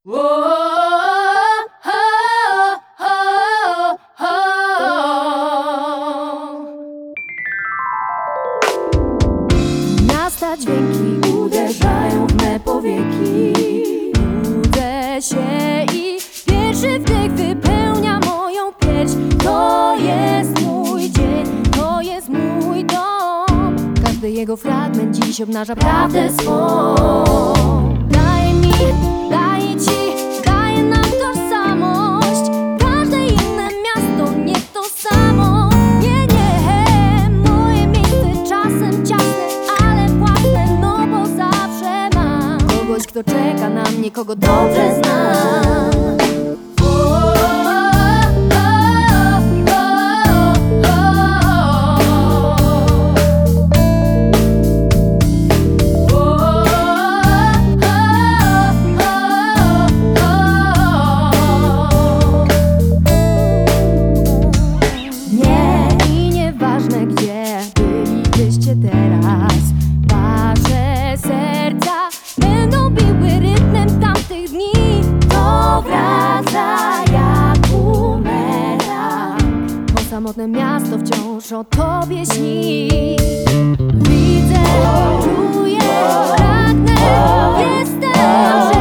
Miasta dźwięki uderzają w me powieki. Budzę się i pierwszy wdech wypełnia moją pierś. To jest mój dzień, to jest mój dom. Każdy jego fragment dziś obnaża prawdę swą. Daje mi, daje ci, daje nam tożsamość. Każde inne miasto nie to samo. Nie, nie, moje miejsce czasem ciasne, ale własne, no bo zawsze mam kogoś, kto czeka na mnie, kogo dobrze znam. Gdzie bylibyście teraz? Wasze serca będą biły rytmem tamtych dni. To wraca jak bumerang, bo samotne miasto wciąż o tobie śni. Widzę, czuję, pragnę, jestem.